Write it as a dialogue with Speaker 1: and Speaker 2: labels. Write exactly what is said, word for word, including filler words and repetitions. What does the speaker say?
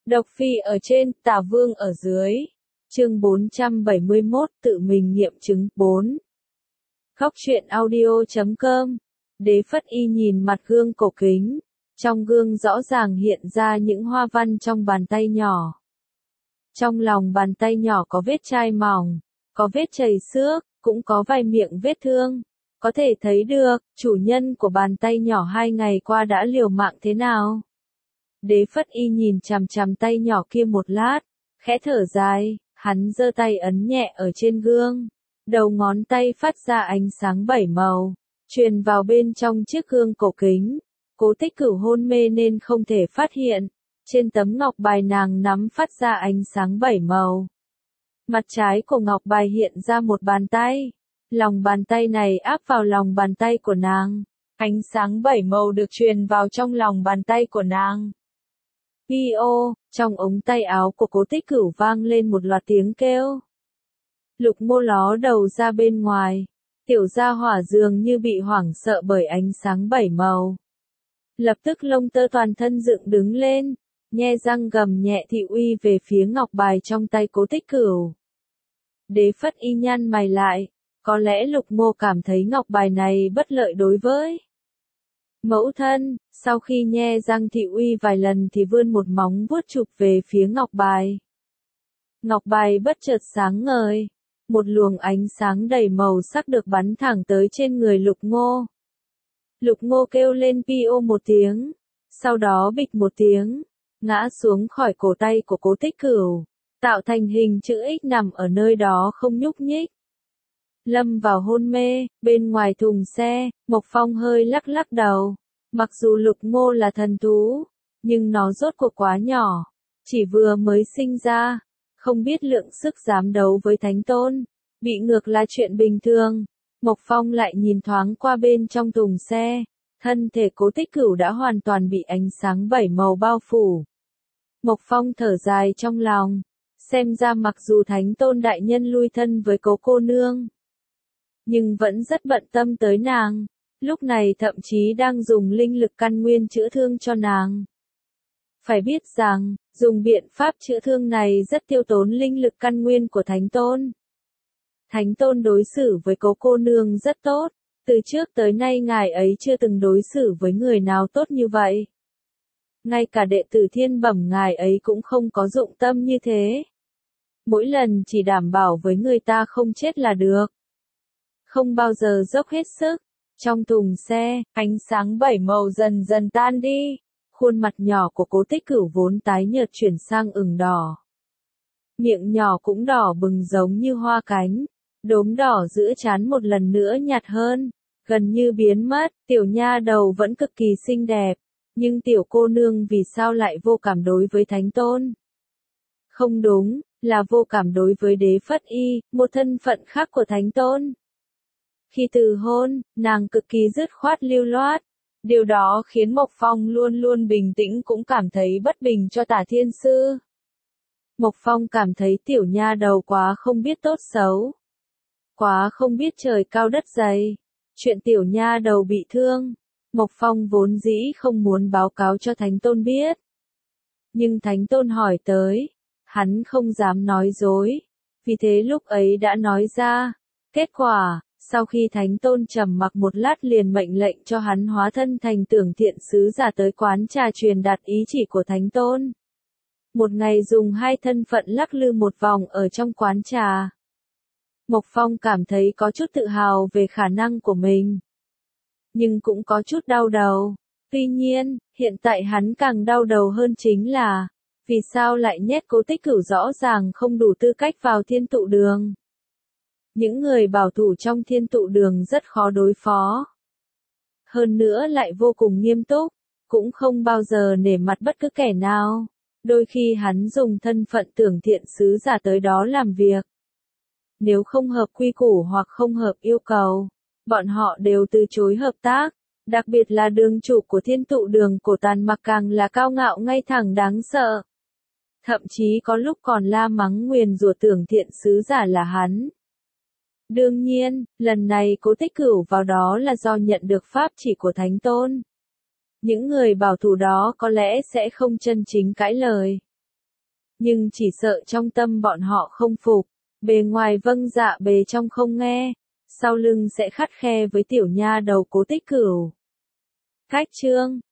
Speaker 1: Độc Phi ở trên, Tả Vương ở dưới. Chương bốn trăm bảy mươi mốt, tự mình nghiệm chứng. bốn. Khóc chuyện audio chấm com. Đế Phất Y nhìn mặt gương cổ kính. Trong gương rõ ràng hiện ra những hoa văn trong bàn tay nhỏ. Trong lòng bàn tay nhỏ có vết chai mỏng, có vết chảy xước, cũng có vài miệng vết thương. Có thể thấy được, chủ nhân của bàn tay nhỏ hai ngày qua đã liều mạng thế nào. Đế Phất Y nhìn chằm chằm tay nhỏ kia một lát, khẽ thở dài, hắn giơ tay ấn nhẹ ở trên gương. Đầu ngón tay phát ra ánh sáng bảy màu, truyền vào bên trong chiếc gương cổ kính. Cố Tích Cửu hôn mê nên không thể phát hiện. Trên tấm ngọc bài nàng nắm phát ra ánh sáng bảy màu. Mặt trái của ngọc bài hiện ra một bàn tay. Lòng bàn tay này áp vào lòng bàn tay của nàng. Ánh sáng bảy màu được truyền vào trong lòng bàn tay của nàng. Pi-ô, trong ống tay áo của Cố Tích Cửu vang lên một loạt tiếng kêu. Lục Mô ló đầu ra bên ngoài. Tiểu gia hỏa dường như bị hoảng sợ bởi ánh sáng bảy màu. Lập tức lông tơ toàn thân dựng đứng lên, nhe răng gầm nhẹ thị uy về phía ngọc bài trong tay Cố Tích Cửu. Đế Phất Y nhăn mày lại, có lẽ Lục Mô cảm thấy ngọc bài này bất lợi đối với mẫu thân. Sau khi nhe răng thị uy vài lần thì vươn một móng vuốt chụp về phía ngọc bài. Ngọc bài bất chợt sáng ngời, một luồng ánh sáng đầy màu sắc được bắn thẳng tới trên người Lục Ngô. Lục Ngô kêu lên pi-ô một tiếng, sau đó bịch một tiếng, ngã xuống khỏi cổ tay của Cố Tích Cửu, tạo thành hình chữ X nằm ở nơi đó không nhúc nhích. Lâm vào hôn mê, bên ngoài thùng xe, Mộc Phong hơi lắc lắc đầu. Mặc dù Lục Ngô là thần thú, nhưng nó rốt cuộc quá nhỏ, chỉ vừa mới sinh ra, không biết lượng sức dám đấu với Thánh Tôn, bị ngược là chuyện bình thường. Mộc Phong lại nhìn thoáng qua bên trong thùng xe, thân thể Cố Tích Cửu đã hoàn toàn bị ánh sáng bảy màu bao phủ. Mộc Phong thở dài trong lòng, xem ra mặc dù Thánh Tôn đại nhân lui thân với Cố cô nương, nhưng vẫn rất bận tâm tới nàng, lúc này thậm chí đang dùng linh lực căn nguyên chữa thương cho nàng. Phải biết rằng, dùng biện pháp chữa thương này rất tiêu tốn linh lực căn nguyên của Thánh Tôn. Thánh Tôn đối xử với Cố cô nương rất tốt, từ trước tới nay ngài ấy chưa từng đối xử với người nào tốt như vậy. Ngay cả đệ tử thiên bẩm ngài ấy cũng không có dụng tâm như thế. Mỗi lần chỉ đảm bảo với người ta không chết là được. Không bao giờ dốc hết sức. Trong thùng xe, ánh sáng bảy màu dần dần tan đi. Khuôn mặt nhỏ của Cố Tích Cửu vốn tái nhợt chuyển sang ửng đỏ. Miệng nhỏ cũng đỏ bừng giống như hoa cánh. Đốm đỏ giữa trán một lần nữa nhạt hơn, gần như biến mất. Tiểu nha đầu vẫn cực kỳ xinh đẹp, nhưng tiểu cô nương vì sao lại vô cảm đối với Thánh Tôn? Không đúng, là vô cảm đối với Đế Phất Y, một thân phận khác của Thánh Tôn. Khi từ hôn, nàng cực kỳ dứt khoát lưu loát. Điều đó khiến Mộc Phong luôn luôn bình tĩnh cũng cảm thấy bất bình cho Tả Thiên Sư. Mộc Phong cảm thấy tiểu nha đầu quá không biết tốt xấu. Quá không biết trời cao đất dày. Chuyện tiểu nha đầu bị thương, Mộc Phong vốn dĩ không muốn báo cáo cho Thánh Tôn biết. Nhưng Thánh Tôn hỏi tới, hắn không dám nói dối, vì thế lúc ấy đã nói ra. Kết quả, sau khi Thánh Tôn trầm mặc một lát liền mệnh lệnh cho hắn hóa thân thành Tưởng Thiện sứ giả tới quán trà truyền đạt ý chỉ của Thánh Tôn. Một ngày dùng hai thân phận lắc lư một vòng ở trong quán trà. Mộc Phong cảm thấy có chút tự hào về khả năng của mình, nhưng cũng có chút đau đầu. Tuy nhiên, hiện tại hắn càng đau đầu hơn chính là, vì sao lại nhét Cố Tích Cửu rõ ràng không đủ tư cách vào Thiên Tụ Đường. Những người bảo thủ trong Thiên Tụ Đường rất khó đối phó. Hơn nữa lại vô cùng nghiêm túc, cũng không bao giờ nể mặt bất cứ kẻ nào. Đôi khi hắn dùng thân phận Tưởng Thiện sứ giả tới đó làm việc. Nếu không hợp quy củ hoặc không hợp yêu cầu, bọn họ đều từ chối hợp tác. Đặc biệt là đường chủ của Thiên Tụ Đường Cổ Tàn Mặc càng là cao ngạo ngay thẳng đáng sợ. Thậm chí có lúc còn la mắng nguyền rủa Tưởng Thiện sứ giả là hắn. Đương nhiên, lần này Cố Tích Cửu vào đó là do nhận được pháp chỉ của Thánh Tôn. Những người bảo thủ đó có lẽ sẽ không chân chính cãi lời. nhưng chỉ sợ trong tâm bọn họ không phục, bề ngoài vâng dạ bề trong không nghe, sau lưng sẽ khắt khe với tiểu nha đầu Cố Tích Cửu. Khách chương